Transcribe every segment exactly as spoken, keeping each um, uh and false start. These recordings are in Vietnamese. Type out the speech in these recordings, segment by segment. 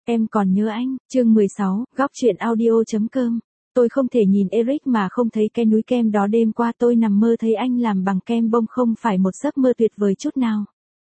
Em còn nhớ anh, chương mười sáu, góc truyện audio.com. Tôi không thể nhìn Eric mà không thấy cái núi kem đó. Đêm qua tôi nằm mơ thấy anh làm bằng kem bông, không phải một giấc mơ tuyệt vời chút nào.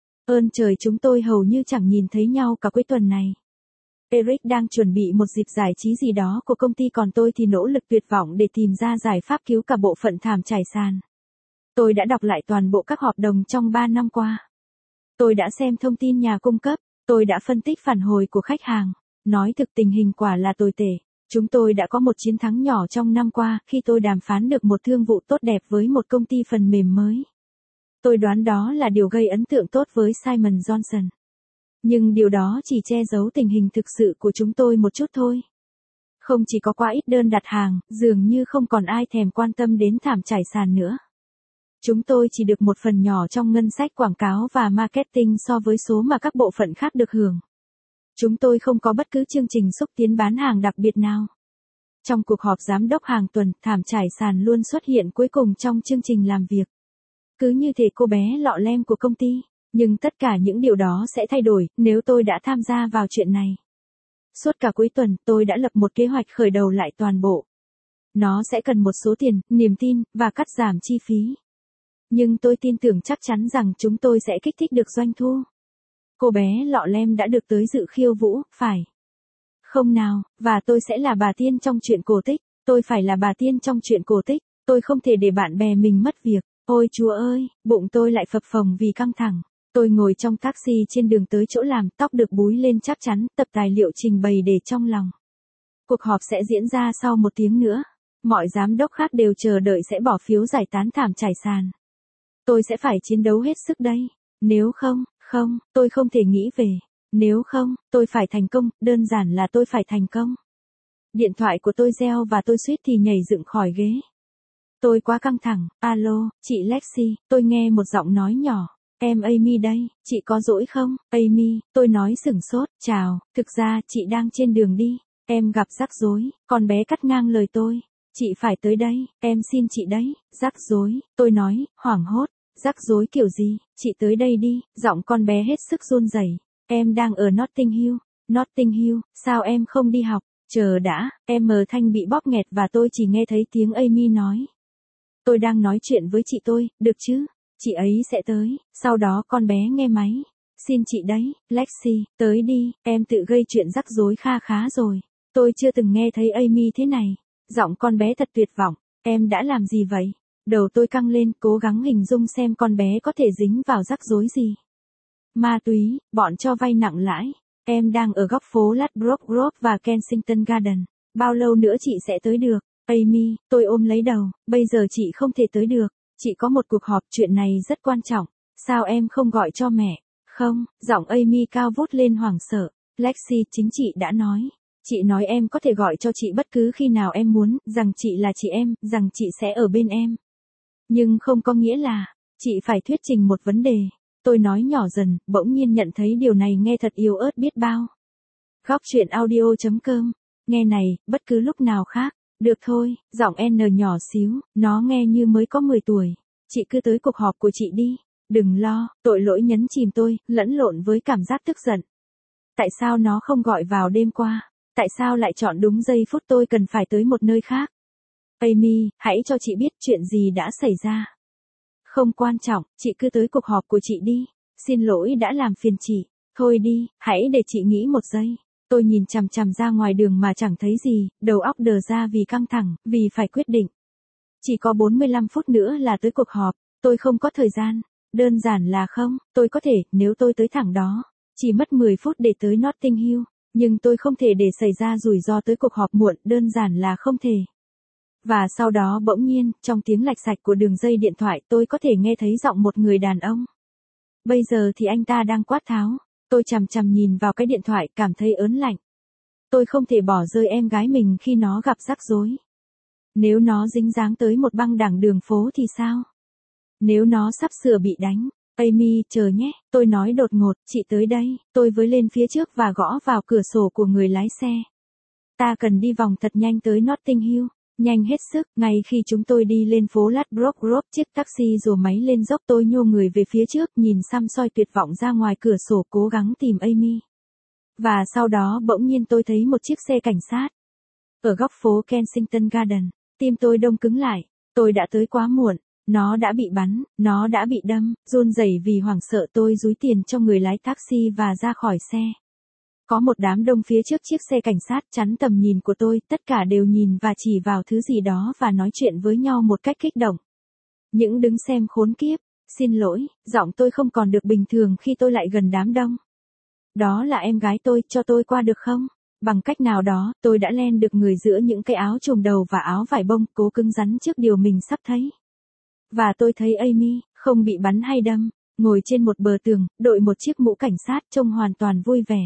Ơn trời, chúng tôi hầu như chẳng nhìn thấy nhau cả cuối tuần này. Eric đang chuẩn bị một dịp giải trí gì đó của công ty, còn tôi thì nỗ lực tuyệt vọng để tìm ra giải pháp cứu cả bộ phận thảm trải sàn. Tôi đã đọc lại toàn bộ các hợp đồng trong ba năm qua. Tôi đã xem thông tin nhà cung cấp. Tôi đã phân tích phản hồi của khách hàng. Nói thực, tình hình quả là tồi tệ. Chúng tôi đã có một chiến thắng nhỏ trong năm qua khi tôi đàm phán được một thương vụ tốt đẹp với một công ty phần mềm mới. Tôi đoán đó là điều gây ấn tượng tốt với Simon Johnson. Nhưng điều đó chỉ che giấu tình hình thực sự của chúng tôi một chút thôi. Không chỉ có quá ít đơn đặt hàng, dường như không còn ai thèm quan tâm đến thảm trải sàn nữa. Chúng tôi chỉ được một phần nhỏ trong ngân sách quảng cáo và marketing so với số mà các bộ phận khác được hưởng. Chúng tôi không có bất cứ chương trình xúc tiến bán hàng đặc biệt nào. Trong cuộc họp giám đốc hàng tuần, thảm trải sàn luôn xuất hiện cuối cùng trong chương trình làm việc. Cứ như thể cô bé lọ lem của công ty. Nhưng tất cả những điều đó sẽ thay đổi nếu tôi đã tham gia vào chuyện này. Suốt cả cuối tuần, tôi đã lập một kế hoạch khởi đầu lại toàn bộ. Nó sẽ cần một số tiền, niềm tin, và cắt giảm chi phí. Nhưng tôi tin tưởng chắc chắn rằng chúng tôi sẽ kích thích được doanh thu. Cô bé lọ lem đã được tới dự khiêu vũ, phải không nào? Và tôi sẽ là bà tiên trong chuyện cổ tích. Tôi phải là bà tiên trong chuyện cổ tích. Tôi không thể để bạn bè mình mất việc. Ôi Chúa ơi, bụng tôi lại phập phồng vì căng thẳng. Tôi ngồi trong taxi trên đường tới chỗ làm, tóc được búi lên chắc chắn, tập tài liệu trình bày để trong lòng. Cuộc họp sẽ diễn ra sau một tiếng nữa. Mọi giám đốc khác đều chờ đợi sẽ bỏ phiếu giải tán thảm trải sàn. Tôi sẽ phải chiến đấu hết sức đây. Nếu không, không, tôi không thể nghĩ về. Nếu không, tôi phải thành công, đơn giản là tôi phải thành công. Điện thoại của tôi reo và tôi suýt thì nhảy dựng khỏi ghế. Tôi quá căng thẳng. Alo, chị Lexi, tôi nghe một giọng nói nhỏ. Em Amy đây, chị có rỗi không? Amy, tôi nói sửng sốt, chào, thực ra chị đang trên đường đi. Em gặp rắc rối, con bé cắt ngang lời tôi. Chị phải tới đây, em xin chị đấy. Rắc rối, tôi nói, hoảng hốt. Rắc rối kiểu gì? Chị tới đây đi. Giọng con bé hết sức run rẩy. Em đang ở Notting Hill. Notting Hill, sao em không đi học? Chờ đã, em mờ thanh bị bóp nghẹt và tôi chỉ nghe thấy tiếng Amy nói. Tôi đang nói chuyện với chị tôi, được chứ? Chị ấy sẽ tới. Sau đó con bé nghe máy. Xin chị đấy, Lexi, tới đi, em tự gây chuyện rắc rối kha khá rồi. Tôi chưa từng nghe thấy Amy thế này. Giọng con bé thật tuyệt vọng. Em đã làm gì vậy? Đầu tôi căng lên, cố gắng hình dung xem con bé có thể dính vào rắc rối gì. Ma túy, bọn cho vay nặng lãi. Em đang ở góc phố Ladbroke Grove và Kensington Garden. Bao lâu nữa chị sẽ tới được? Amy, tôi ôm lấy đầu, bây giờ chị không thể tới được. Chị có một cuộc họp, chuyện này rất quan trọng. Sao em không gọi cho mẹ? Không, giọng Amy cao vút lên hoảng sợ. Lexi, chính chị đã nói. Chị nói em có thể gọi cho chị bất cứ khi nào em muốn, rằng chị là chị em, rằng chị sẽ ở bên em. Nhưng không có nghĩa là, chị phải thuyết trình một vấn đề. Tôi nói nhỏ dần, bỗng nhiên nhận thấy điều này nghe thật yếu ớt biết bao. Góc truyện audio.com. Nghe này, bất cứ lúc nào khác. Được thôi, giọng N nhỏ xíu, nó nghe như mới có mười tuổi. Chị cứ tới cuộc họp của chị đi. Đừng lo, tội lỗi nhấn chìm tôi, lẫn lộn với cảm giác tức giận. Tại sao nó không gọi vào đêm qua? Tại sao lại chọn đúng giây phút tôi cần phải tới một nơi khác? Amy, hãy cho chị biết chuyện gì đã xảy ra. Không quan trọng, chị cứ tới cuộc họp của chị đi. Xin lỗi đã làm phiền chị. Thôi đi, hãy để chị nghĩ một giây. Tôi nhìn chằm chằm ra ngoài đường mà chẳng thấy gì, đầu óc đờ ra vì căng thẳng, vì phải quyết định. Chỉ có bốn mươi lăm phút nữa là tới cuộc họp, tôi không có thời gian. Đơn giản là không, tôi có thể, nếu tôi tới thẳng đó. Chỉ mất mười phút để tới Notting Hill, nhưng tôi không thể để xảy ra rủi ro tới cuộc họp muộn, đơn giản là không thể. Và sau đó bỗng nhiên, trong tiếng lạch sạch của đường dây điện thoại tôi có thể nghe thấy giọng một người đàn ông. Bây giờ thì anh ta đang quát tháo. Tôi chằm chằm nhìn vào cái điện thoại, cảm thấy ớn lạnh. Tôi không thể bỏ rơi em gái mình khi nó gặp rắc rối. Nếu nó dính dáng tới một băng đảng đường phố thì sao? Nếu nó sắp sửa bị đánh? Amy, chờ nhé, tôi nói đột ngột, chị tới đây. Tôi với lên phía trước và gõ vào cửa sổ của người lái xe. Ta cần đi vòng thật nhanh tới Notting Hill. Nhanh hết sức, ngay khi chúng tôi đi lên phố Ladbroke Grove, chiếc taxi rồ máy lên dốc, tôi nhô người về phía trước, nhìn xăm soi tuyệt vọng ra ngoài cửa sổ, cố gắng tìm Amy. Và sau đó bỗng nhiên tôi thấy một chiếc xe cảnh sát. Ở góc phố Kensington Garden, tim tôi đông cứng lại, tôi đã tới quá muộn, nó đã bị bắn, nó đã bị đâm, run rẩy vì hoảng sợ tôi dúi tiền cho người lái taxi và ra khỏi xe. Có một đám đông phía trước chiếc xe cảnh sát chắn tầm nhìn của tôi, tất cả đều nhìn và chỉ vào thứ gì đó và nói chuyện với nhau một cách kích động. Những đứng xem khốn kiếp, xin lỗi, giọng tôi không còn được bình thường khi tôi lại gần đám đông. Đó là em gái tôi, cho tôi qua được không? Bằng cách nào đó, tôi đã len được người giữa những cái áo trùm đầu và áo vải bông, cố cứng rắn trước điều mình sắp thấy. Và tôi thấy Amy, không bị bắn hay đâm, ngồi trên một bờ tường, đội một chiếc mũ cảnh sát trông hoàn toàn vui vẻ.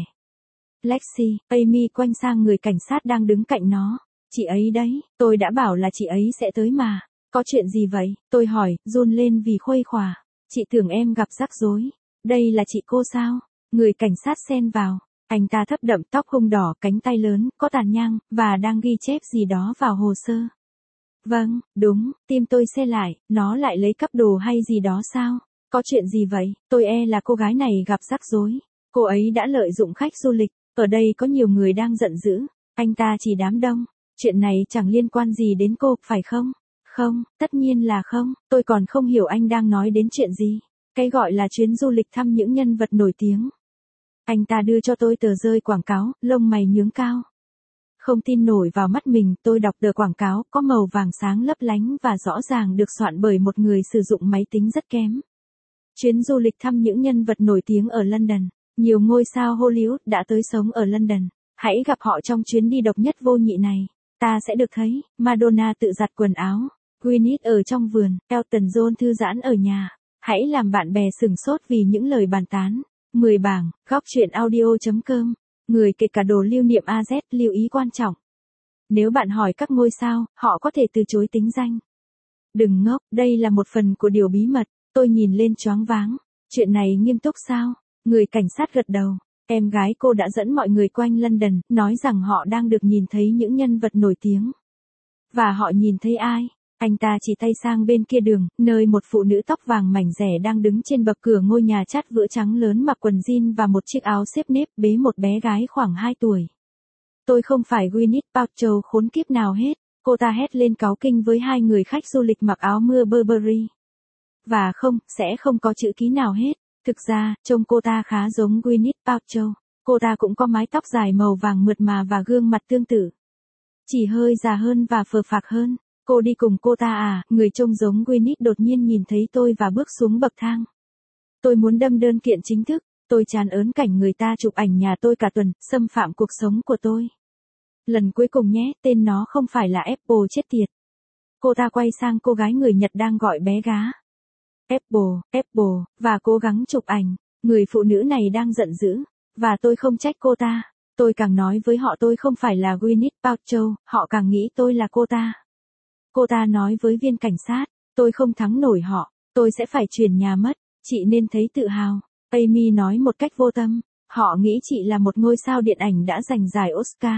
Lexi, Amy quay sang người cảnh sát đang đứng cạnh nó. Chị ấy đấy, tôi đã bảo là chị ấy sẽ tới mà. Có chuyện gì vậy? Tôi hỏi, run lên vì khuây khỏa. Chị tưởng em gặp rắc rối. Đây là chị cô sao? Người cảnh sát xen vào. Anh ta thấp đậm, tóc hung đỏ, cánh tay lớn, có tàn nhang, và đang ghi chép gì đó vào hồ sơ. Vâng, đúng, tim tôi xe lại, nó lại lấy cắp đồ hay gì đó sao? Có chuyện gì vậy? Tôi e là cô gái này gặp rắc rối. Cô ấy đã lợi dụng khách du lịch. Ở đây có nhiều người đang giận dữ. Anh ta chỉ đám đông. Chuyện này chẳng liên quan gì đến cô, phải không? Không, tất nhiên là không. Tôi còn không hiểu anh đang nói đến chuyện gì. Cái gọi là chuyến du lịch thăm những nhân vật nổi tiếng. Anh ta đưa cho tôi tờ rơi quảng cáo, lông mày nhướng cao. Không tin nổi vào mắt mình, tôi đọc tờ quảng cáo, có màu vàng sáng lấp lánh và rõ ràng được soạn bởi một người sử dụng máy tính rất kém. Chuyến du lịch thăm những nhân vật nổi tiếng ở London. Nhiều ngôi sao Hollywood đã tới sống ở London. Hãy gặp họ trong chuyến đi độc nhất vô nhị này. Ta sẽ được thấy Madonna tự giặt quần áo, Gwyneth ở trong vườn, Elton John thư giãn ở nhà. Hãy làm bạn bè sừng sốt vì những lời bàn tán. mười bảng, góc truyện audio chấm com. Người kể cả đồ lưu niệm a zét, lưu ý quan trọng. Nếu bạn hỏi các ngôi sao, họ có thể từ chối tính danh. Đừng ngốc, đây là một phần của điều bí mật. Tôi nhìn lên choáng váng. Chuyện này nghiêm túc sao? Người cảnh sát gật đầu. Em gái cô đã dẫn mọi người quanh London, nói rằng họ đang được nhìn thấy những nhân vật nổi tiếng. Và họ nhìn thấy ai? Anh ta chỉ tay sang bên kia đường, nơi một phụ nữ tóc vàng mảnh rẻ đang đứng trên bậc cửa ngôi nhà chát vữa trắng lớn, mặc quần jean và một chiếc áo xếp nếp, bế một bé gái khoảng hai tuổi. Tôi không phải Gwyneth Paltrow khốn kiếp nào hết. Cô ta hét lên cáu kinh với hai người khách du lịch mặc áo mưa Burberry. Và không, sẽ không có chữ ký nào hết. Thực ra, trông cô ta khá giống Gwyneth Paltrow. Cô ta cũng có mái tóc dài màu vàng mượt mà và gương mặt tương tự. Chỉ hơi già hơn và phờ phạc hơn. Cô đi cùng cô ta à? Người trông giống Gwyneth đột nhiên nhìn thấy tôi và bước xuống bậc thang. Tôi muốn đâm đơn kiện chính thức. Tôi chán ớn cảnh người ta chụp ảnh nhà tôi cả tuần, xâm phạm cuộc sống của tôi. Lần cuối cùng nhé, tên nó không phải là Apple, chết tiệt. Cô ta quay sang cô gái người Nhật đang gọi bé gá. Apple, Apple, và cố gắng chụp ảnh. Người phụ nữ này đang giận dữ. Và tôi không trách cô ta. Tôi càng nói với họ tôi không phải là Gwyneth Paltrow, họ càng nghĩ tôi là cô ta. Cô ta nói với viên cảnh sát, tôi không thắng nổi họ, tôi sẽ phải chuyển nhà mất, chị nên thấy tự hào. Amy nói một cách vô tâm, họ nghĩ chị là một ngôi sao điện ảnh đã giành giải Oscar.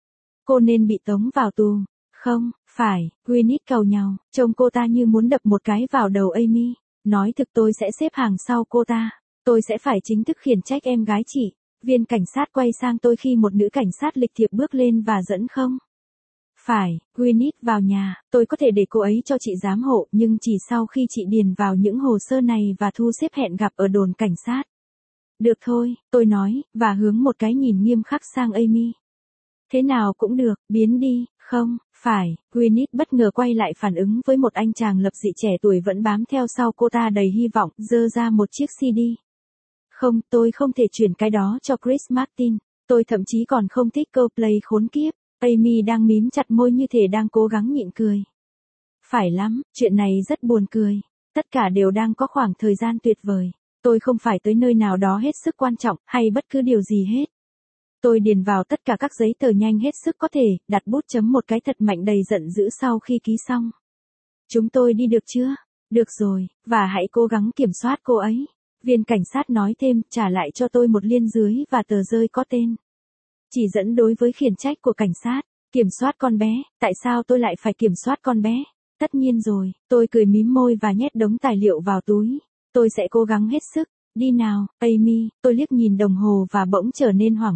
Cô nên bị tống vào tù. Không, phải, Gwyneth cầu nhau, trông cô ta như muốn đập một cái vào đầu Amy. Nói thực tôi sẽ xếp hàng sau cô ta. Tôi sẽ phải chính thức khiển trách em gái chị. Viên cảnh sát quay sang tôi khi một nữ cảnh sát lịch thiệp bước lên và dẫn không. Phải, Gwyneth vào nhà, tôi có thể để cô ấy cho chị giám hộ, nhưng chỉ sau khi chị điền vào những hồ sơ này và thu xếp hẹn gặp ở đồn cảnh sát. Được thôi, tôi nói, và hướng một cái nhìn nghiêm khắc sang Amy. Thế nào cũng được, biến đi, không, phải, Gwyneth bất ngờ quay lại phản ứng với một anh chàng lập dị trẻ tuổi vẫn bám theo sau cô ta đầy hy vọng, giơ ra một chiếc xê đê. Không, tôi không thể chuyển cái đó cho Chris Martin, tôi thậm chí còn không thích Coldplay khốn kiếp. Amy đang mím chặt môi như thể đang cố gắng nhịn cười. Phải lắm, chuyện này rất buồn cười. Tất cả đều đang có khoảng thời gian tuyệt vời. Tôi không phải tới nơi nào đó hết sức quan trọng, hay bất cứ điều gì hết. Tôi điền vào tất cả các giấy tờ nhanh hết sức có thể, đặt bút chấm một cái thật mạnh đầy giận dữ sau khi ký xong. Chúng tôi đi được chưa? Được rồi, và hãy cố gắng kiểm soát cô ấy. Viên cảnh sát nói thêm, trả lại cho tôi một liên dưới và tờ rơi có tên. Chỉ dẫn đối với khiển trách của cảnh sát. Kiểm soát con bé, tại sao tôi lại phải kiểm soát con bé? Tất nhiên rồi, tôi cười mím môi và nhét đống tài liệu vào túi. Tôi sẽ cố gắng hết sức. Đi nào, Amy, tôi liếc nhìn đồng hồ và bỗng trở nên hoảng hốt.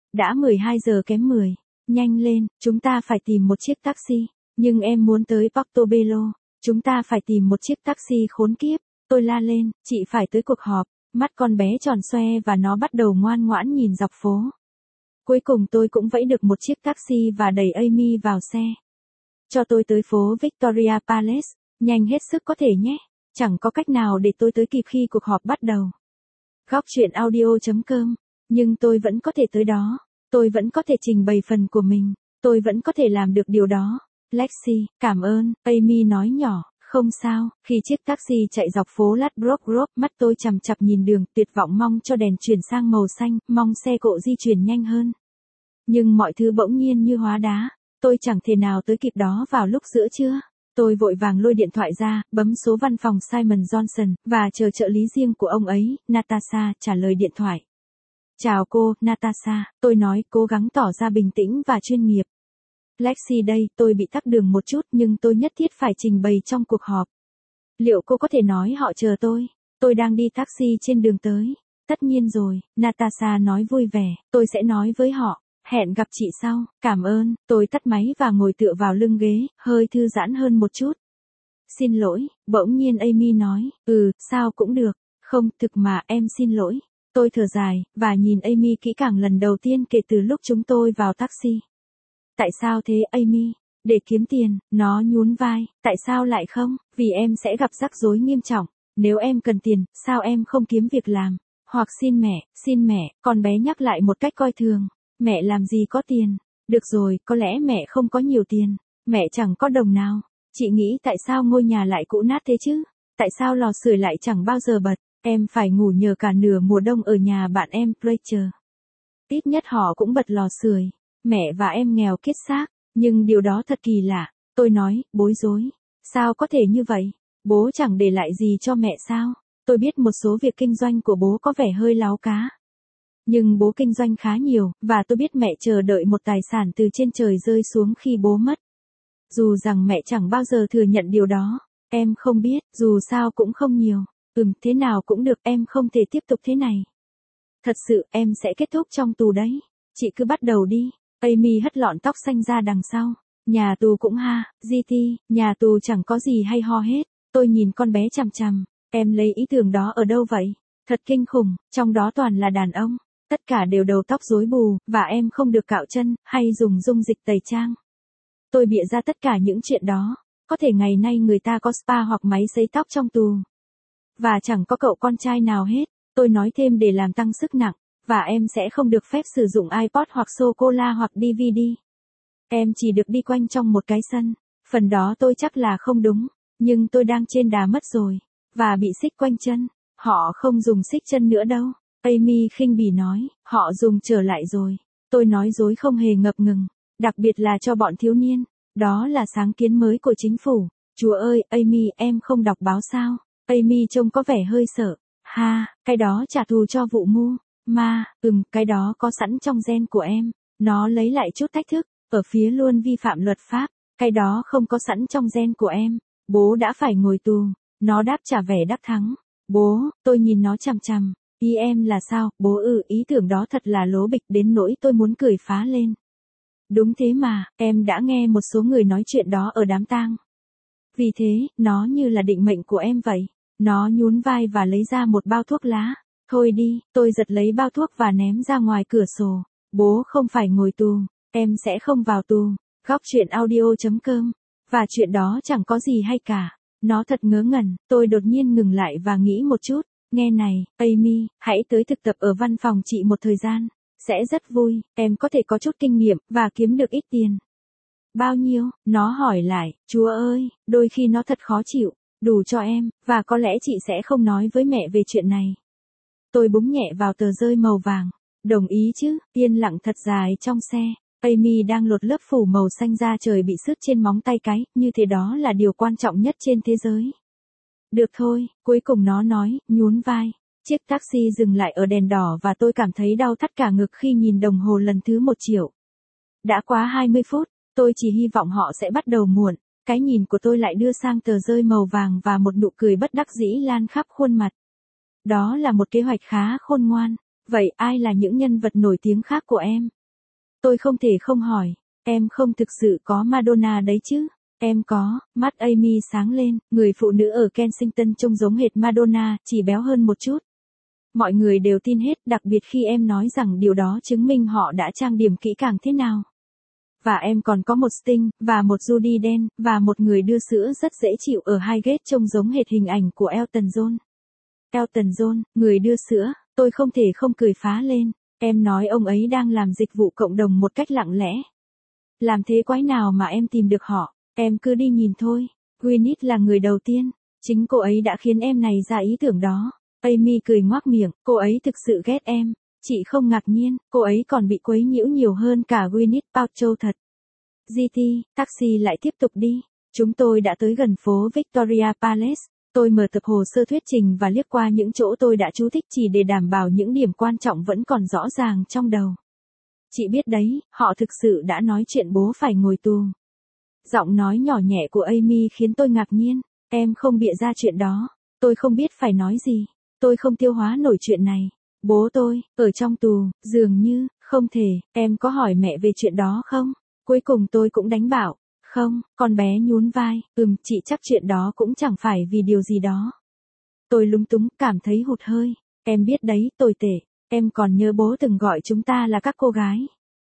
Đã mười hai giờ kém mười. Nhanh lên, chúng ta phải tìm một chiếc taxi. Nhưng em muốn tới Portobello. Chúng ta phải tìm một chiếc taxi khốn kiếp. Tôi la lên, chị phải tới cuộc họp. Mắt con bé tròn xoe và nó bắt đầu ngoan ngoãn nhìn dọc phố. Cuối cùng tôi cũng vẫy được một chiếc taxi và đẩy Amy vào xe. Cho tôi tới phố Victoria Palace, nhanh hết sức có thể nhé. Chẳng có cách nào để tôi tới kịp khi cuộc họp bắt đầu. Góc truyện audio chấm com. Nhưng tôi vẫn có thể tới đó. Tôi vẫn có thể trình bày phần của mình. Tôi vẫn có thể làm được điều đó. Lexi, cảm ơn, Amy nói nhỏ. Không sao, khi chiếc taxi chạy dọc phố Ladbroke Grove, mắt tôi chằm chằm nhìn đường, tuyệt vọng mong cho đèn chuyển sang màu xanh, mong xe cộ di chuyển nhanh hơn. Nhưng mọi thứ bỗng nhiên như hóa đá. Tôi chẳng thể nào tới kịp đó vào lúc giữa trưa. Tôi vội vàng lôi điện thoại ra, bấm số văn phòng Simon Johnson, và chờ trợ lý riêng của ông ấy, Natasha, trả lời điện thoại. Chào cô, Natasha, tôi nói, cố gắng tỏ ra bình tĩnh và chuyên nghiệp. Lexi đây, tôi bị tắc đường một chút nhưng tôi nhất thiết phải trình bày trong cuộc họp. Liệu cô có thể nói họ chờ tôi? Tôi đang đi taxi trên đường tới. Tất nhiên rồi, Natasha nói vui vẻ, tôi sẽ nói với họ. Hẹn gặp chị sau, cảm ơn, tôi tắt máy và ngồi tựa vào lưng ghế, hơi thư giãn hơn một chút. Xin lỗi, bỗng nhiên Amy nói, ừ, sao cũng được, không, thực mà em xin lỗi. Tôi thở dài, và nhìn Amy kỹ càng lần đầu tiên kể từ lúc chúng tôi vào taxi. Tại sao thế Amy? Để kiếm tiền, nó nhún vai, tại sao lại không? Vì em sẽ gặp rắc rối nghiêm trọng. Nếu em cần tiền, sao em không kiếm việc làm? Hoặc xin mẹ, xin mẹ, con bé nhắc lại một cách coi thường. Mẹ làm gì có tiền? Được rồi, có lẽ mẹ không có nhiều tiền. Mẹ chẳng có đồng nào. Chị nghĩ tại sao ngôi nhà lại cũ nát thế chứ? Tại sao lò sưởi lại chẳng bao giờ bật? Em phải ngủ nhờ cả nửa mùa đông ở nhà bạn em Rachel. Ít nhất họ cũng bật lò sưởi. Mẹ và em nghèo kiết xác. Nhưng điều đó thật kỳ lạ. Tôi nói, bối rối. Sao có thể như vậy? Bố chẳng để lại gì cho mẹ sao? Tôi biết một số việc kinh doanh của bố có vẻ hơi láo cá. Nhưng bố kinh doanh khá nhiều, và tôi biết mẹ chờ đợi một tài sản từ trên trời rơi xuống khi bố mất. Dù rằng mẹ chẳng bao giờ thừa nhận điều đó. Em không biết, dù sao cũng không nhiều. Ừm, thế nào cũng được, em không thể tiếp tục thế này. Thật sự, em sẽ kết thúc trong tù đấy. Chị cứ bắt đầu đi. Amy hất lọn tóc xanh ra đằng sau. Nhà tù cũng ha, giê tê, nhà tù chẳng có gì hay ho hết. Tôi nhìn con bé chằm chằm. Em lấy ý tưởng đó ở đâu vậy? Thật kinh khủng, trong đó toàn là đàn ông. Tất cả đều đầu tóc rối bù, và em không được cạo chân, hay dùng dung dịch tẩy trang. Tôi bịa ra tất cả những chuyện đó. Có thể ngày nay người ta có spa hoặc máy sấy tóc trong tù. Và chẳng có cậu con trai nào hết. Tôi nói thêm để làm tăng sức nặng. Và em sẽ không được phép sử dụng iPod hoặc sô-cô-la hoặc đê vê đê. Em chỉ được đi quanh trong một cái sân. Phần đó tôi chắc là không đúng. Nhưng tôi đang trên đà mất rồi. Và bị xích quanh chân. Họ không dùng xích chân nữa đâu. Amy khinh bỉ nói, họ dùng trở lại rồi. Tôi nói dối không hề ngập ngừng. Đặc biệt là cho bọn thiếu niên. Đó là sáng kiến mới của chính phủ. Chúa ơi, Amy, em không đọc báo sao? Amy trông có vẻ hơi sợ. Ha, cái đó trả thù cho vụ mưu. Ma, ừm, cái đó có sẵn trong gen của em. Nó lấy lại chút thách thức. Ở phía luôn vi phạm luật pháp. Cái đó không có sẵn trong gen của em. Bố đã phải ngồi tù. Nó đáp trả vẻ đắc thắng. Bố, tôi nhìn nó chằm chằm. Ý em là sao, bố ư, ý tưởng đó thật là lố bịch đến nỗi tôi muốn cười phá lên. Đúng thế mà, em đã nghe một số người nói chuyện đó ở đám tang. Vì thế, nó như là định mệnh của em vậy. Nó nhún vai và lấy ra một bao thuốc lá. Thôi đi, tôi giật lấy bao thuốc và ném ra ngoài cửa sổ. Bố không phải ngồi tù, em sẽ không vào tù. Góc truyện audio chấm com. Và chuyện đó chẳng có gì hay cả. Nó thật ngớ ngẩn, tôi đột nhiên ngừng lại và nghĩ một chút. Nghe này, Amy, hãy tới thực tập ở văn phòng chị một thời gian. Sẽ rất vui, em có thể có chút kinh nghiệm, và kiếm được ít tiền. Bao nhiêu? Nó hỏi lại, Chúa ơi, đôi khi nó thật khó chịu. Đủ cho em, và có lẽ chị sẽ không nói với mẹ về chuyện này. Tôi búng nhẹ vào tờ rơi màu vàng. Đồng ý chứ, yên lặng thật dài trong xe. Amy đang lột lớp phủ màu xanh da trời bị sứt trên móng tay cái, như thế đó là điều quan trọng nhất trên thế giới. Được thôi, cuối cùng nó nói, nhún vai. Chiếc taxi dừng lại ở đèn đỏ và tôi cảm thấy đau thắt cả ngực khi nhìn đồng hồ lần thứ một triệu. Đã quá hai mươi phút, tôi chỉ hy vọng họ sẽ bắt đầu muộn. Cái nhìn của tôi lại đưa sang tờ rơi màu vàng và một nụ cười bất đắc dĩ lan khắp khuôn mặt. Đó là một kế hoạch khá khôn ngoan. Vậy ai là những nhân vật nổi tiếng khác của em? Tôi không thể không hỏi, em không thực sự có Madonna đấy chứ? Em có. Mắt Amy sáng lên, người phụ nữ ở Kensington trông giống hệt Madonna, chỉ béo hơn một chút. Mọi người đều tin hết, đặc biệt khi em nói rằng điều đó chứng minh họ đã trang điểm kỹ càng thế nào. Và em còn có một Sting, và một Judy Dench, và một người đưa sữa rất dễ chịu ở Highgate trông giống hệt hình ảnh của Elton John. Elton John, người đưa sữa, tôi không thể không cười phá lên. Em nói ông ấy đang làm dịch vụ cộng đồng một cách lặng lẽ. Làm thế quái nào mà em tìm được họ, em cứ đi nhìn thôi. Gwyneth là người đầu tiên, chính cô ấy đã khiến em này ra ý tưởng đó. Amy cười ngoác miệng, cô ấy thực sự ghét em. Chị không ngạc nhiên, cô ấy còn bị quấy nhiễu nhiều hơn cả Gwyneth Paltrow thật. giê tê, taxi lại tiếp tục đi. Chúng tôi đã tới gần phố Victoria Palace. Tôi mở tập hồ sơ thuyết trình và liếc qua những chỗ tôi đã chú thích chỉ để đảm bảo những điểm quan trọng vẫn còn rõ ràng trong đầu. Chị biết đấy, họ thực sự đã nói chuyện bố phải ngồi tù. Giọng nói nhỏ nhẹ của Amy khiến tôi ngạc nhiên. Em không bịa ra chuyện đó. Tôi không biết phải nói gì. Tôi không tiêu hóa nổi chuyện này. Bố tôi, ở trong tù, dường như, không thể, em có hỏi mẹ về chuyện đó không? Cuối cùng tôi cũng đánh bảo. Không, con bé nhún vai, ừm, chị chắc chuyện đó cũng chẳng phải vì điều gì đó. Tôi lúng túng, cảm thấy hụt hơi. Em biết đấy, tồi tệ. Em còn nhớ bố từng gọi chúng ta là các cô gái.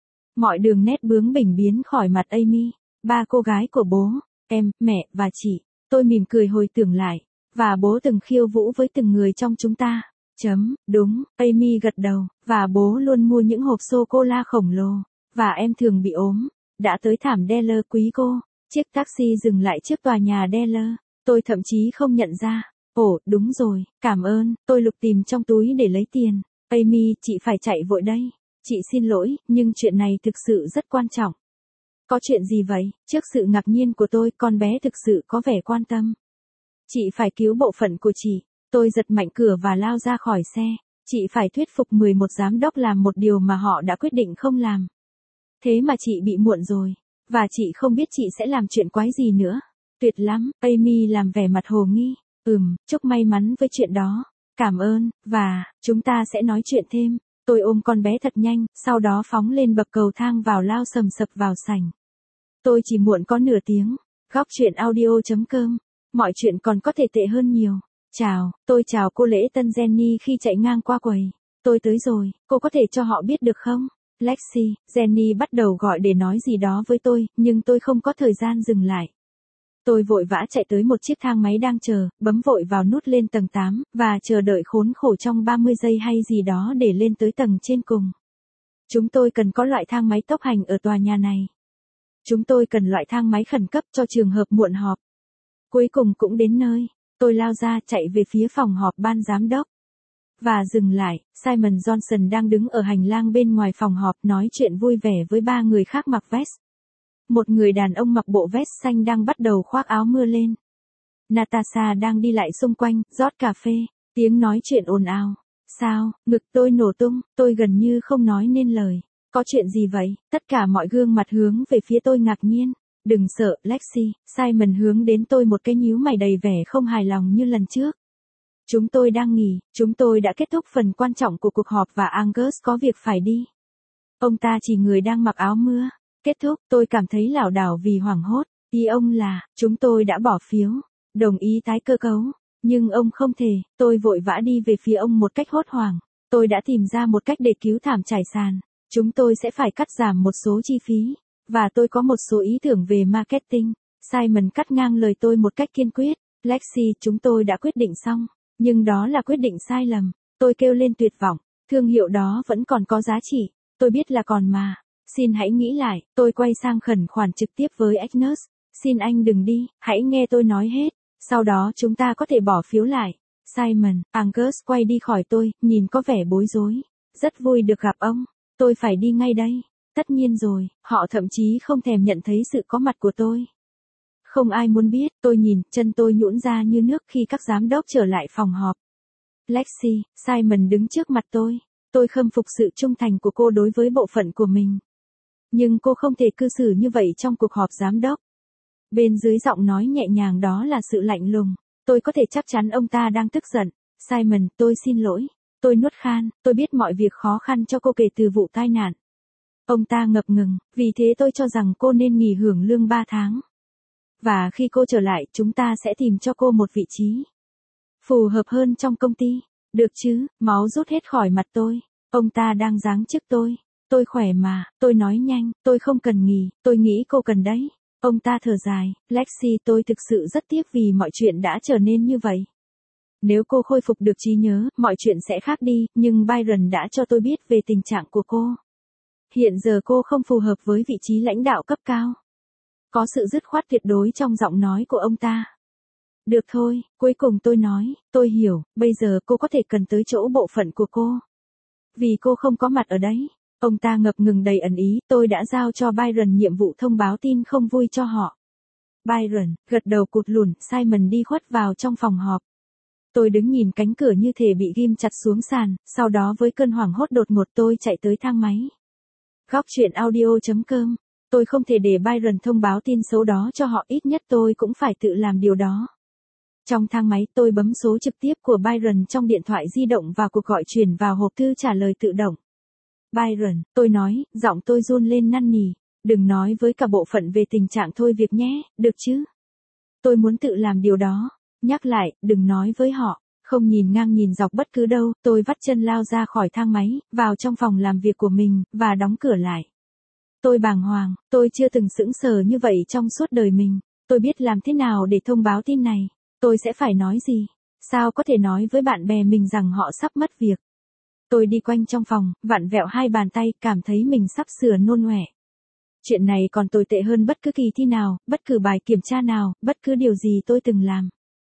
Mọi đường nét bướng bỉnh biến khỏi mặt Amy. Ba cô gái của bố, em, mẹ, và chị. Tôi mỉm cười hồi tưởng lại. Và bố từng khiêu vũ với từng người trong chúng ta. Chấm, đúng, Amy gật đầu. Và bố luôn mua những hộp sô-cô-la khổng lồ. Và em thường bị ốm. Đã tới thảm Deller quý cô. Chiếc taxi dừng lại trước tòa nhà Deller. Tôi thậm chí không nhận ra. Ồ, đúng rồi, cảm ơn. Tôi lục tìm trong túi để lấy tiền. Amy, chị phải chạy vội đây. Chị xin lỗi, nhưng chuyện này thực sự rất quan trọng. Có chuyện gì vậy? Trước sự ngạc nhiên của tôi, con bé thực sự có vẻ quan tâm. Chị phải cứu bộ phận của chị. Tôi giật mạnh cửa và lao ra khỏi xe. Chị phải thuyết phục mười một giám đốc làm một điều mà họ đã quyết định không làm. Thế mà chị bị muộn rồi. Và chị không biết chị sẽ làm chuyện quái gì nữa. Tuyệt lắm, Amy làm vẻ mặt hồ nghi. Ừm, chúc may mắn với chuyện đó. Cảm ơn, và, chúng ta sẽ nói chuyện thêm. Tôi ôm con bé thật nhanh, sau đó phóng lên bậc cầu thang vào lao sầm sập vào sảnh. Tôi chỉ muộn có nửa tiếng. Góc chuyện audio chấm com. Mọi chuyện còn có thể tệ hơn nhiều. Chào, tôi chào cô lễ tân Jenny khi chạy ngang qua quầy. Tôi tới rồi, cô có thể cho họ biết được không? Lexi, Jenny bắt đầu gọi để nói gì đó với tôi, nhưng tôi không có thời gian dừng lại. Tôi vội vã chạy tới một chiếc thang máy đang chờ, bấm vội vào nút lên tầng tám, và chờ đợi khốn khổ trong ba mươi giây hay gì đó để lên tới tầng trên cùng. Chúng tôi cần có loại thang máy tốc hành ở tòa nhà này. Chúng tôi cần loại thang máy khẩn cấp cho trường hợp muộn họp. Cuối cùng cũng đến nơi. Tôi lao ra chạy về phía phòng họp ban giám đốc. Và dừng lại, Simon Johnson đang đứng ở hành lang bên ngoài phòng họp nói chuyện vui vẻ với ba người khác mặc vest. Một người đàn ông mặc bộ vest xanh đang bắt đầu khoác áo mưa lên. Natasha đang đi lại xung quanh, rót cà phê, tiếng nói chuyện ồn ào. Sao, ngực tôi nổ tung, tôi gần như không nói nên lời. Có chuyện gì vậy? Tất cả mọi gương mặt hướng về phía tôi ngạc nhiên. Đừng sợ, Lexi, Simon hướng đến tôi một cái nhíu mày đầy vẻ không hài lòng như lần trước. Chúng tôi đang nghỉ, chúng tôi đã kết thúc phần quan trọng của cuộc họp và Angus có việc phải đi. Ông ta chỉ người đang mặc áo mưa. Kết thúc, tôi cảm thấy lảo đảo vì hoảng hốt. Ý ông là, chúng tôi đã bỏ phiếu, đồng ý tái cơ cấu. Nhưng ông không thể, tôi vội vã đi về phía ông một cách hốt hoảng. Tôi đã tìm ra một cách để cứu thảm trải sàn. Chúng tôi sẽ phải cắt giảm một số chi phí. Và tôi có một số ý tưởng về marketing. Simon cắt ngang lời tôi một cách kiên quyết. Lexi, chúng tôi đã quyết định xong. Nhưng đó là quyết định sai lầm. Tôi kêu lên tuyệt vọng. Thương hiệu đó vẫn còn có giá trị. Tôi biết là còn mà. Xin hãy nghĩ lại. Tôi quay sang khẩn khoản trực tiếp với Agnes. Xin anh đừng đi. Hãy nghe tôi nói hết. Sau đó chúng ta có thể bỏ phiếu lại. Simon, Angus quay đi khỏi tôi, nhìn có vẻ bối rối. Rất vui được gặp ông. Tôi phải đi ngay đây. Tất nhiên rồi, họ thậm chí không thèm nhận thấy sự có mặt của tôi. Không ai muốn biết, tôi nhìn, chân tôi nhũn ra như nước khi các giám đốc trở lại phòng họp. Lexi, Simon đứng trước mặt tôi. Tôi khâm phục sự trung thành của cô đối với bộ phận của mình. Nhưng cô không thể cư xử như vậy trong cuộc họp giám đốc. Bên dưới giọng nói nhẹ nhàng đó là sự lạnh lùng. Tôi có thể chắc chắn ông ta đang tức giận. Simon, tôi xin lỗi. Tôi nuốt khan, tôi biết mọi việc khó khăn cho cô kể từ vụ tai nạn. Ông ta ngập ngừng, vì thế tôi cho rằng cô nên nghỉ hưởng lương ba tháng. Và khi cô trở lại, chúng ta sẽ tìm cho cô một vị trí phù hợp hơn trong công ty. Được chứ, máu rút hết khỏi mặt tôi. Ông ta đang giáng chức tôi. Tôi khỏe mà, tôi nói nhanh, tôi không cần nghỉ, tôi nghĩ cô cần đấy. Ông ta thở dài, Lexi, tôi thực sự rất tiếc vì mọi chuyện đã trở nên như vậy. Nếu cô khôi phục được trí nhớ, mọi chuyện sẽ khác đi, nhưng Byron đã cho tôi biết về tình trạng của cô. Hiện giờ cô không phù hợp với vị trí lãnh đạo cấp cao. Có sự dứt khoát tuyệt đối trong giọng nói của ông ta. Được thôi, cuối cùng tôi nói, tôi hiểu, bây giờ cô có thể cần tới chỗ bộ phận của cô. Vì cô không có mặt ở đấy. Ông ta ngập ngừng đầy ẩn ý, tôi đã giao cho Byron nhiệm vụ thông báo tin không vui cho họ. Byron, gật đầu cụt lùn, Simon đi khuất vào trong phòng họp. Tôi đứng nhìn cánh cửa như thể bị ghim chặt xuống sàn, sau đó với cơn hoảng hốt đột ngột tôi chạy tới thang máy. Góc chuyện audio chấm com. Tôi không thể để Byron thông báo tin xấu đó cho họ, ít nhất tôi cũng phải tự làm điều đó. Trong thang máy tôi bấm số trực tiếp của Byron trong điện thoại di động và cuộc gọi chuyển vào hộp thư trả lời tự động. Byron, tôi nói, giọng tôi run lên năn nỉ, đừng nói với cả bộ phận về tình trạng thôi việc nhé, được chứ? Tôi muốn tự làm điều đó. Nhắc lại, đừng nói với họ. Không nhìn ngang nhìn dọc bất cứ đâu, tôi vắt chân lao ra khỏi thang máy, vào trong phòng làm việc của mình, và đóng cửa lại. Tôi bàng hoàng, tôi chưa từng sững sờ như vậy trong suốt đời mình. Tôi biết làm thế nào để thông báo tin này. Tôi sẽ phải nói gì? Sao có thể nói với bạn bè mình rằng họ sắp mất việc? Tôi đi quanh trong phòng, vặn vẹo hai bàn tay, cảm thấy mình sắp sửa nôn ọe. Chuyện này còn tồi tệ hơn bất cứ kỳ thi nào, bất cứ bài kiểm tra nào, bất cứ điều gì tôi từng làm.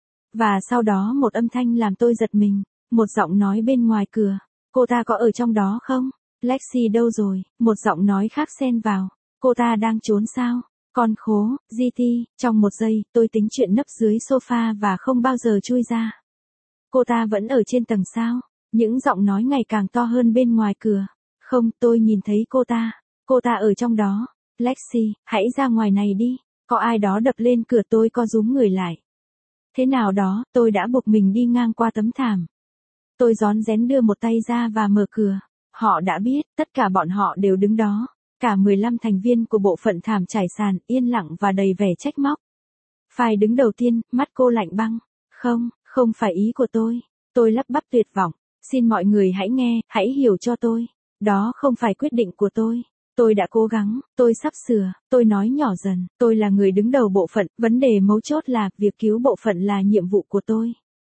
Và sau đó một âm thanh làm tôi giật mình, một giọng nói bên ngoài cửa. Cô ta có ở trong đó không? Lexi đâu rồi? Một giọng nói khác xen vào. Cô ta đang trốn sao? Con khố, giê tê, trong một giây, tôi tính chuyện nấp dưới sofa và không bao giờ chui ra. Cô ta vẫn ở trên tầng sao? Những giọng nói ngày càng to hơn bên ngoài cửa. Không, tôi nhìn thấy cô ta. Cô ta ở trong đó. Lexi, hãy ra ngoài này đi. Có ai đó đập lên cửa, tôi co rúm người lại. Thế nào đó, tôi đã buộc mình đi ngang qua tấm thảm. Tôi rón rén đưa một tay ra và mở cửa. Họ đã biết, tất cả bọn họ đều đứng đó. Cả mười lăm thành viên của bộ phận thảm trải sàn, yên lặng và đầy vẻ trách móc. Phải đứng đầu tiên, mắt cô lạnh băng. Không, không phải ý của tôi. Tôi lắp bắp tuyệt vọng. Xin mọi người hãy nghe, hãy hiểu cho tôi. Đó không phải quyết định của tôi. Tôi đã cố gắng, tôi sắp sửa, tôi nói nhỏ dần, tôi là người đứng đầu bộ phận, vấn đề mấu chốt là, việc cứu bộ phận là nhiệm vụ của tôi.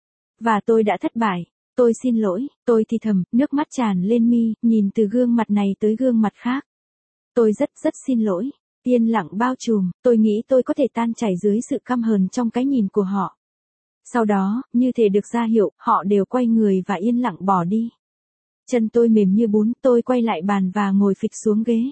Và tôi đã thất bại, tôi xin lỗi, tôi thì thầm, nước mắt tràn lên mi, nhìn từ gương mặt này tới gương mặt khác. Tôi rất rất xin lỗi, yên lặng bao trùm, tôi nghĩ tôi có thể tan chảy dưới sự căm hờn trong cái nhìn của họ. Sau đó, như thể được ra hiệu, họ đều quay người và yên lặng bỏ đi. Chân tôi mềm như bún, tôi quay lại bàn và ngồi phịch xuống ghế.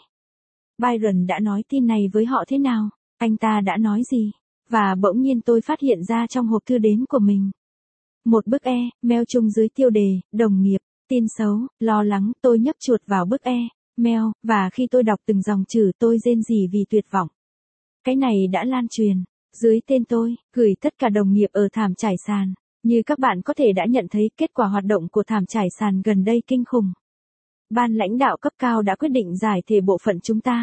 Byron đã nói tin này với họ thế nào? Anh ta đã nói gì? Và bỗng nhiên tôi phát hiện ra trong hộp thư đến của mình. Một bức e, mail chung dưới tiêu đề, đồng nghiệp, tin xấu, lo lắng, tôi nhấp chuột vào bức e, mail, và khi tôi đọc từng dòng chữ tôi rên rỉ vì tuyệt vọng. Cái này đã lan truyền, dưới tên tôi, gửi tất cả đồng nghiệp ở thảm trải sàn. Như các bạn có thể đã nhận thấy, kết quả hoạt động của thảm trải sàn gần đây kinh khủng. Ban lãnh đạo cấp cao đã quyết định giải thể bộ phận chúng ta.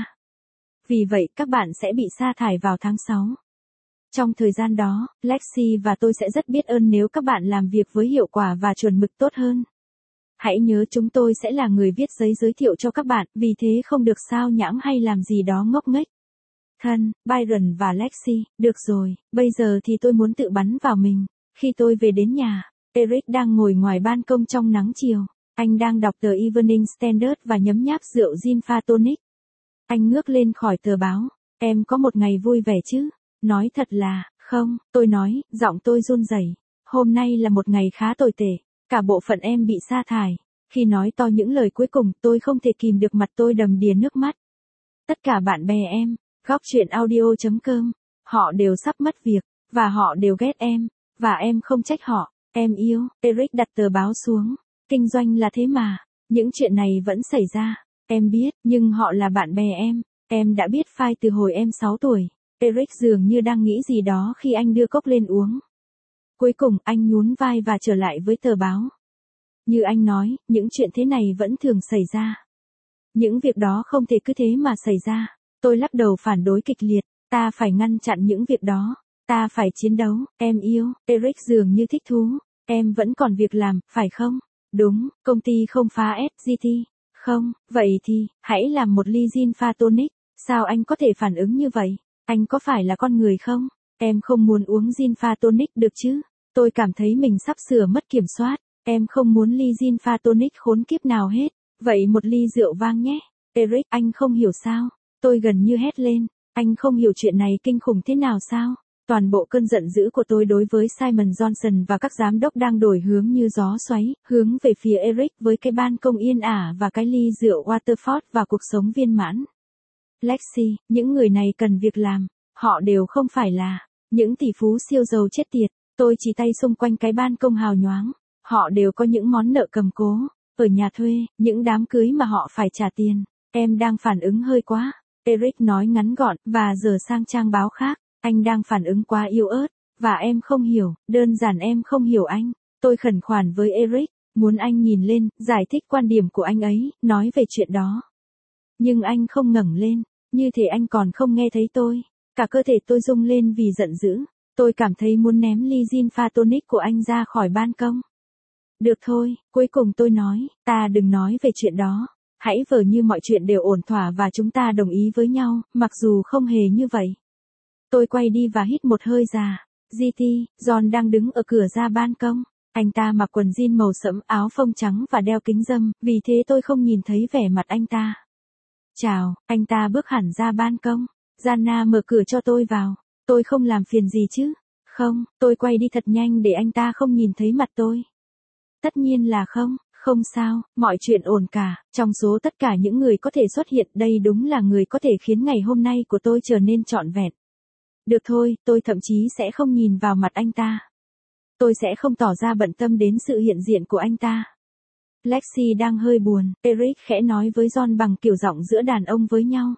Vì vậy, các bạn sẽ bị sa thải vào tháng sáu. Trong thời gian đó, Lexi và tôi sẽ rất biết ơn nếu các bạn làm việc với hiệu quả và chuẩn mực tốt hơn. Hãy nhớ chúng tôi sẽ là người viết giấy giới thiệu cho các bạn, vì thế không được sao nhãng hay làm gì đó ngốc nghếch. Thân, Byron và Lexi, được rồi, bây giờ thì tôi muốn tự bắn vào mình. Khi tôi về đến nhà, Eric đang ngồi ngoài ban công trong nắng chiều. Anh đang đọc tờ Evening Standard và nhấm nháp rượu gin pha tonic. Anh ngước lên khỏi tờ báo. Em có một ngày vui vẻ chứ? Nói thật là, không, tôi nói, giọng tôi run rẩy. Hôm nay là một ngày khá tồi tệ. Cả bộ phận em bị sa thải. Khi nói to những lời cuối cùng, tôi không thể kìm được, mặt tôi đầm đìa nước mắt. Tất cả bạn bè em, góc chuyện audio chấm com, họ đều sắp mất việc, và họ đều ghét em, và em không trách họ. Em yêu, Eric đặt tờ báo xuống. Kinh doanh là thế mà, những chuyện này vẫn xảy ra. Em biết, nhưng họ là bạn bè em. Em đã biết phai từ hồi em sáu tuổi. Eric dường như đang nghĩ gì đó khi anh đưa cốc lên uống. Cuối cùng, anh nhún vai và trở lại với tờ báo. Như anh nói, những chuyện thế này vẫn thường xảy ra. Những việc đó không thể cứ thế mà xảy ra. Tôi lắc đầu phản đối kịch liệt. Ta phải ngăn chặn những việc đó. Ta phải chiến đấu. Em yêu. Eric dường như thích thú. Em vẫn còn việc làm, phải không? Đúng, công ty không phá ét giê tê. Không, vậy thì, hãy làm một ly gin pha tonic. Sao anh có thể phản ứng như vậy? Anh có phải là con người không? Em không muốn uống gin pha tonic được chứ? Tôi cảm thấy mình sắp sửa mất kiểm soát. Em không muốn ly gin pha tonic khốn kiếp nào hết. Vậy một ly rượu vang nhé. Eric, anh không hiểu sao? Tôi gần như hét lên. Anh không hiểu chuyện này kinh khủng thế nào sao? Toàn bộ cơn giận dữ của tôi đối với Simon Johnson và các giám đốc đang đổi hướng như gió xoáy, hướng về phía Eric với cái ban công yên ả và cái ly rượu Waterford và cuộc sống viên mãn. Lexi, những người này cần việc làm. Họ đều không phải là những tỷ phú siêu giàu chết tiệt. Tôi chỉ tay xung quanh cái ban công hào nhoáng. Họ đều có những món nợ cầm cố. Ở nhà thuê, những đám cưới mà họ phải trả tiền. Em đang phản ứng hơi quá. Eric nói ngắn gọn, và giờ sang trang báo khác. Anh đang phản ứng quá yếu ớt. Và em không hiểu, đơn giản em không hiểu anh. Tôi khẩn khoản với Eric, muốn anh nhìn lên, giải thích quan điểm của anh ấy, nói về chuyện đó. Nhưng anh không ngẩng lên, như thể anh còn không nghe thấy tôi. Cả cơ thể tôi rung lên vì giận dữ. Tôi cảm thấy muốn ném ly gin pha tonic của anh ra khỏi ban công. Được thôi, cuối cùng tôi nói, ta đừng nói về chuyện đó. Hãy vờ như mọi chuyện đều ổn thỏa và chúng ta đồng ý với nhau, mặc dù không hề như vậy. Tôi quay đi và hít một hơi già. giê tê, John đang đứng ở cửa ra ban công. Anh ta mặc quần jean màu sẫm, áo phông trắng và đeo kính râm, vì thế tôi không nhìn thấy vẻ mặt anh ta. Chào, anh ta bước hẳn ra ban công. Jana mở cửa cho tôi vào. Tôi không làm phiền gì chứ? Không, tôi quay đi thật nhanh để anh ta không nhìn thấy mặt tôi. Tất nhiên là không, không sao, mọi chuyện ổn cả. Trong số tất cả những người có thể xuất hiện, đây đúng là người có thể khiến ngày hôm nay của tôi trở nên trọn vẹn. Được thôi, tôi thậm chí sẽ không nhìn vào mặt anh ta. Tôi sẽ không tỏ ra bận tâm đến sự hiện diện của anh ta. Lexi đang hơi buồn, Eric khẽ nói với John bằng kiểu giọng giữa đàn ông với nhau.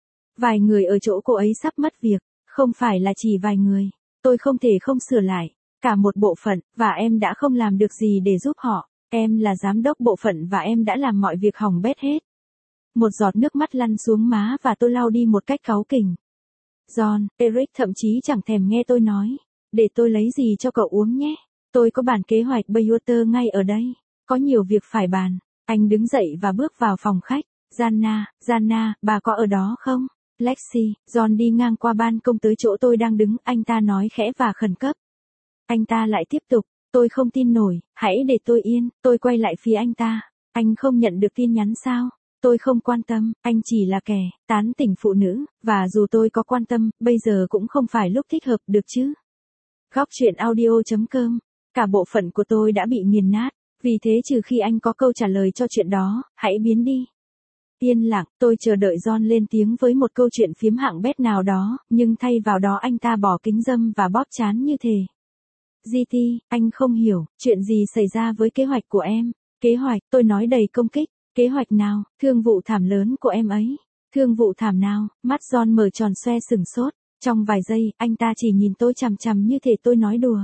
Vài người ở chỗ cô ấy sắp mất việc, không phải là chỉ vài người. Tôi không thể không sửa lại. Cả một bộ phận, và em đã không làm được gì để giúp họ. Em là giám đốc bộ phận và em đã làm mọi việc hỏng bét hết. Một giọt nước mắt lăn xuống má và tôi lau đi một cách cáu kỉnh. John, Eric thậm chí chẳng thèm nghe tôi nói. Để tôi lấy gì cho cậu uống nhé. Tôi có bản kế hoạch Baywater ngay ở đây. Có nhiều việc phải bàn. Anh đứng dậy và bước vào phòng khách. Jana, Jana, bà có ở đó không? Lexi, John đi ngang qua ban công tới chỗ tôi đang đứng, anh ta nói khẽ và khẩn cấp. Anh ta lại tiếp tục, tôi không tin nổi, hãy để tôi yên, tôi quay lại phía anh ta. Anh không nhận được tin nhắn sao? Tôi không quan tâm, anh chỉ là kẻ tán tỉnh phụ nữ, và dù tôi có quan tâm, bây giờ cũng không phải lúc thích hợp được chứ. Góc truyện audio chấm com. Cả bộ phận của tôi đã bị nghiền nát, vì thế trừ khi anh có câu trả lời cho chuyện đó, hãy biến đi. Yên lặng, tôi chờ đợi John lên tiếng với một câu chuyện phiếm hạng bét nào đó, nhưng thay vào đó anh ta bỏ kính râm và bóp trán như thề. giê tê, anh không hiểu, chuyện gì xảy ra với kế hoạch của em? Kế hoạch, tôi nói đầy công kích. Kế hoạch nào? Thương vụ thảm lớn của em ấy. Thương vụ thảm nào? Mắt John mở tròn xoe sừng sốt. Trong vài giây, anh ta chỉ nhìn tôi chằm chằm như thể tôi nói đùa.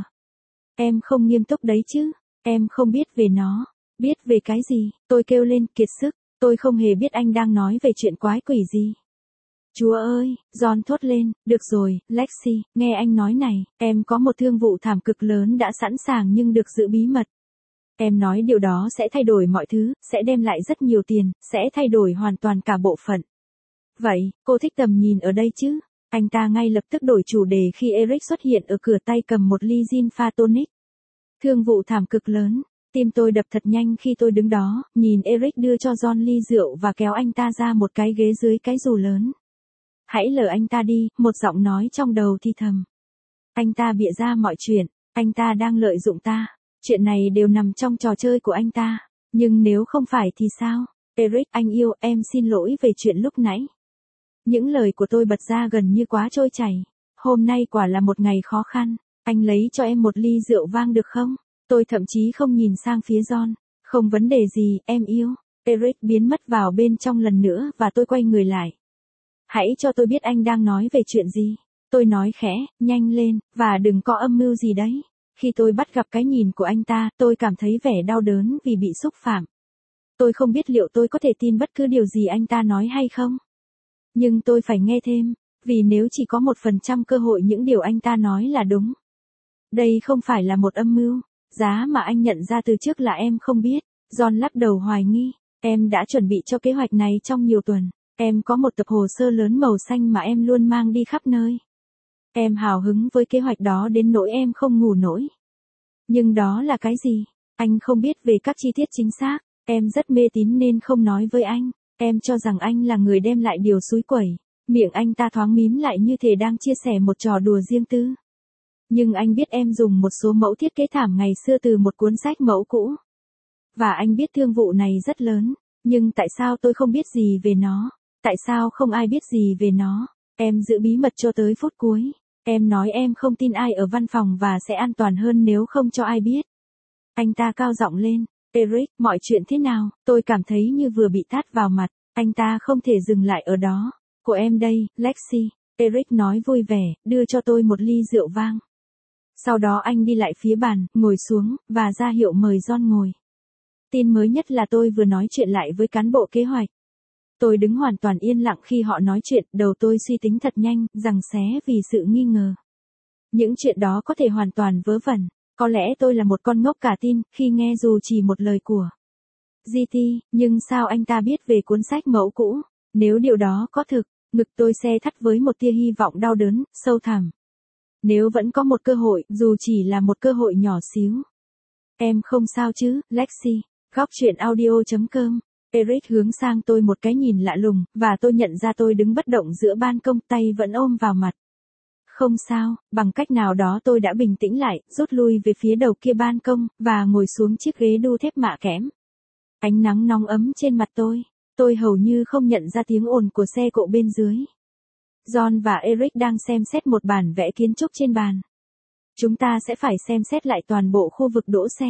Em không nghiêm túc đấy chứ? Em không biết về nó. Biết về cái gì? Tôi kêu lên kiệt sức. Tôi không hề biết anh đang nói về chuyện quái quỷ gì. Chúa ơi, John thốt lên, được rồi, Lexi, nghe anh nói này, em có một thương vụ thảm cực lớn đã sẵn sàng nhưng được giữ bí mật. Em nói điều đó sẽ thay đổi mọi thứ, sẽ đem lại rất nhiều tiền, sẽ thay đổi hoàn toàn cả bộ phận. Vậy, cô thích tầm nhìn ở đây chứ? Anh ta ngay lập tức đổi chủ đề khi Eric xuất hiện ở cửa tay cầm một ly gin pha tonic. Thương vụ thảm cực lớn. Tim tôi đập thật nhanh khi tôi đứng đó, nhìn Eric đưa cho John ly rượu và kéo anh ta ra một cái ghế dưới cái dù lớn. Hãy lờ anh ta đi, một giọng nói trong đầu thì thầm. Anh ta bịa ra mọi chuyện, anh ta đang lợi dụng ta. Chuyện này đều nằm trong trò chơi của anh ta. Nhưng nếu không phải thì sao? Eric, anh yêu, em xin lỗi về chuyện lúc nãy. Những lời của tôi bật ra gần như quá trôi chảy. Hôm nay quả là một ngày khó khăn. Anh lấy cho em một ly rượu vang được không? Tôi thậm chí không nhìn sang phía John. Không vấn đề gì, em yêu. Eric biến mất vào bên trong lần nữa và tôi quay người lại. Hãy cho tôi biết anh đang nói về chuyện gì. Tôi nói khẽ, nhanh lên, và đừng có âm mưu gì đấy. Khi tôi bắt gặp cái nhìn của anh ta, tôi cảm thấy vẻ đau đớn vì bị xúc phạm. Tôi không biết liệu tôi có thể tin bất cứ điều gì anh ta nói hay không. Nhưng tôi phải nghe thêm, vì nếu chỉ có một phần trăm cơ hội những điều anh ta nói là đúng. Đây không phải là một âm mưu, giá mà anh nhận ra từ trước là em không biết. John lắc đầu hoài nghi, em đã chuẩn bị cho kế hoạch này trong nhiều tuần. Em có một tập hồ sơ lớn màu xanh mà em luôn mang đi khắp nơi. Em hào hứng với kế hoạch đó đến nỗi em không ngủ nổi. Nhưng đó là cái gì? Anh không biết về các chi tiết chính xác. Em rất mê tín nên không nói với anh. Em cho rằng anh là người đem lại điều xúi quẩy. Miệng anh ta thoáng mím lại như thể đang chia sẻ một trò đùa riêng tư. Nhưng anh biết em dùng một số mẫu thiết kế thảm ngày xưa từ một cuốn sách mẫu cũ. Và anh biết thương vụ này rất lớn. Nhưng tại sao tôi không biết gì về nó? Tại sao không ai biết gì về nó? Em giữ bí mật cho tới phút cuối. Em nói em không tin ai ở văn phòng và sẽ an toàn hơn nếu không cho ai biết. Anh ta cao giọng lên. Eric, mọi chuyện thế nào? Tôi cảm thấy như vừa bị tát vào mặt. Anh ta không thể dừng lại ở đó. Của em đây, Lexi. Eric nói vui vẻ, đưa cho tôi một ly rượu vang. Sau đó anh đi lại phía bàn, ngồi xuống, và ra hiệu mời John ngồi. Tin mới nhất là tôi vừa nói chuyện lại với cán bộ kế hoạch. Tôi đứng hoàn toàn yên lặng khi họ nói chuyện, đầu tôi suy tính thật nhanh, giằng xé vì sự nghi ngờ. Những chuyện đó có thể hoàn toàn vớ vẩn. Có lẽ tôi là một con ngốc cả tin, khi nghe dù chỉ một lời của giê tê, nhưng sao anh ta biết về cuốn sách mẫu cũ? Nếu điều đó có thực, ngực tôi se thắt với một tia hy vọng đau đớn, sâu thẳm. Nếu vẫn có một cơ hội, dù chỉ là một cơ hội nhỏ xíu. Em không sao chứ, Lexi? Góc chuyện audio chấm com. Eric hướng sang tôi một cái nhìn lạ lùng, và tôi nhận ra tôi đứng bất động giữa ban công, tay vẫn ôm vào mặt. Không sao, bằng cách nào đó tôi đã bình tĩnh lại, rút lui về phía đầu kia ban công, và ngồi xuống chiếc ghế đu thép mạ kẽm. Ánh nắng nóng ấm trên mặt tôi, tôi hầu như không nhận ra tiếng ồn của xe cộ bên dưới. John và Eric đang xem xét một bản vẽ kiến trúc trên bàn. Chúng ta sẽ phải xem xét lại toàn bộ khu vực đỗ xe.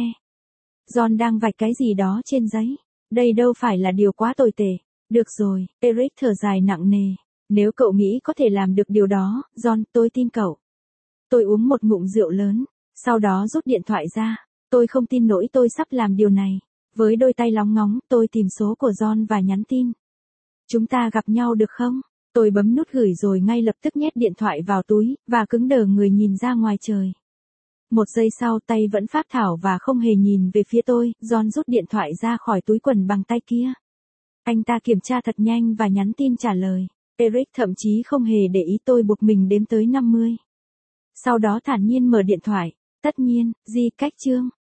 John đang vạch cái gì đó trên giấy. Đây đâu phải là điều quá tồi tệ. Được rồi, Eric thở dài nặng nề. Nếu cậu nghĩ có thể làm được điều đó, John, tôi tin cậu. Tôi uống một ngụm rượu lớn, sau đó rút điện thoại ra. Tôi không tin nổi tôi sắp làm điều này. Với đôi tay lóng ngóng, tôi tìm số của John và nhắn tin. Chúng ta gặp nhau được không? Tôi bấm nút gửi rồi ngay lập tức nhét điện thoại vào túi, và cứng đờ người nhìn ra ngoài trời. Một giây sau tay vẫn phác thảo và không hề nhìn về phía tôi, John rút điện thoại ra khỏi túi quần bằng tay kia. Anh ta kiểm tra thật nhanh và nhắn tin trả lời. Eric thậm chí không hề để ý tôi buộc mình đếm tới năm mươi. Sau đó thản nhiên mở điện thoại. Tất nhiên, Di cách chương.